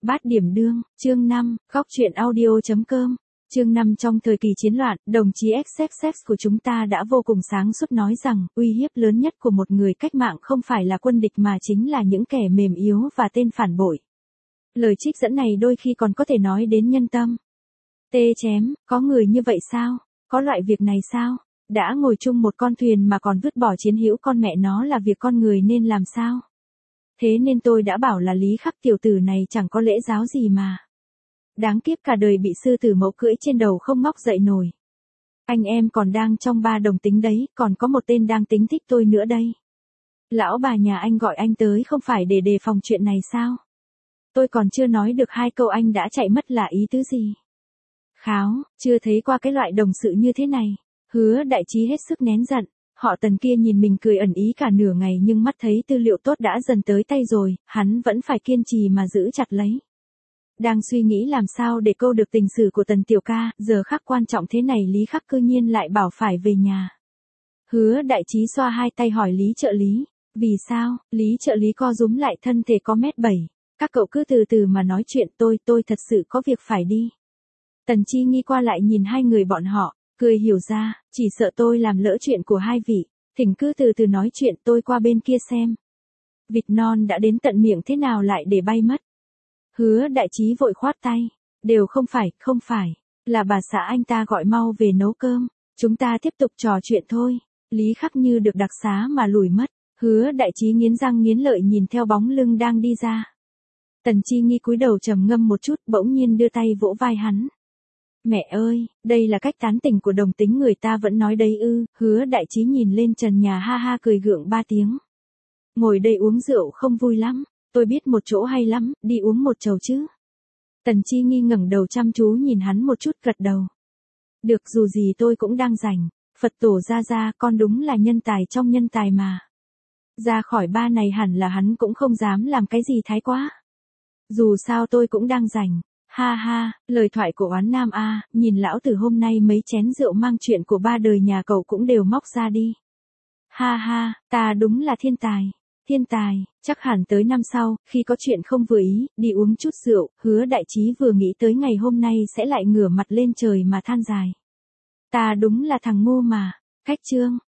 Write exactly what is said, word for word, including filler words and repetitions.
Bát điểm đương, chương năm, góc truyện audio.com. Chương năm Trong thời kỳ chiến loạn, đồng chí ích xx của chúng ta đã vô cùng sáng suốt nói rằng, uy hiếp lớn nhất của một người cách mạng không phải là quân địch mà chính là những kẻ mềm yếu và tên phản bội. Lời trích dẫn này đôi khi còn có thể nói đến nhân tâm. Tê chém, có người như vậy sao? Có loại việc này sao? Đã ngồi chung một con thuyền mà còn vứt bỏ chiến hữu con mẹ nó là việc con người nên làm sao? Thế nên tôi đã bảo là Lý Khắc tiểu tử này chẳng có lễ giáo gì mà. Đáng kiếp cả đời bị sư tử mẫu cưỡi trên đầu không móc dậy nổi. Anh em còn đang trong ba đồng tính đấy, còn có một tên đang tính thích tôi nữa đây. Lão bà nhà anh gọi anh tới không phải để đề phòng chuyện này sao? Tôi còn chưa nói được hai câu anh đã chạy mất là ý tứ gì? Kháo, chưa thấy qua cái loại đồng sự như thế này. Hứa Đại Trí hết sức nén giận. Họ Tần kia nhìn mình cười ẩn ý cả nửa ngày nhưng mắt thấy tư liệu tốt đã dần tới tay rồi, hắn vẫn phải kiên trì mà giữ chặt lấy. Đang suy nghĩ làm sao để câu được tình sử của Tần tiểu ca, giờ khắc quan trọng thế này Lý Khắc cư nhiên lại bảo phải về nhà. Hứa Đại Trí xoa hai tay hỏi Lý trợ lý, vì sao? Lý trợ lý co rúm lại thân thể có mét bảy, các cậu cứ từ từ mà nói chuyện, tôi, tôi thật sự có việc phải đi. Tần Chi Nghi qua lại nhìn hai người bọn họ, cười hiểu ra, chỉ sợ tôi làm lỡ chuyện của hai vị, thỉnh cứ từ từ nói chuyện, tôi qua bên kia xem. Vịt non đã đến tận miệng thế nào lại để bay mất. Hứa Đại Trí vội khoát tay, đều không phải, không phải, là bà xã anh ta gọi mau về nấu cơm, chúng ta tiếp tục trò chuyện thôi. Lý Khắc như được đặc xá mà lùi mất, Hứa Đại Trí nghiến răng nghiến lợi nhìn theo bóng lưng đang đi ra. Tần Chi Nghi cúi đầu trầm ngâm một chút, bỗng nhiên đưa tay vỗ vai hắn. Mẹ ơi, đây là cách tán tỉnh của đồng tính người ta vẫn nói đấy ư? Hứa Đại Trí nhìn lên trần nhà ha ha cười gượng ba tiếng. Ngồi đây uống rượu không vui lắm, tôi biết một chỗ hay lắm, đi uống một chầu chứ. Tần Chi Nghi ngẩng đầu chăm chú nhìn hắn một chút gật đầu. Được, dù gì tôi cũng đang rảnh, Phật tổ ra ra, con đúng là nhân tài trong nhân tài mà. Ra khỏi ba này hẳn là hắn cũng không dám làm cái gì thái quá. Dù sao tôi cũng đang rảnh. Ha ha, lời thoại của Oán Nam a, nhìn lão tử hôm nay mấy chén rượu mang chuyện của ba đời nhà cậu cũng đều móc ra đi. Ha ha, ta đúng là thiên tài, thiên tài, chắc hẳn tới năm sau, khi có chuyện không vừa ý, đi uống chút rượu, Hứa Đại Trí vừa nghĩ tới ngày hôm nay sẽ lại ngửa mặt lên trời mà than dài. Ta đúng là thằng ngu mà, cách chương.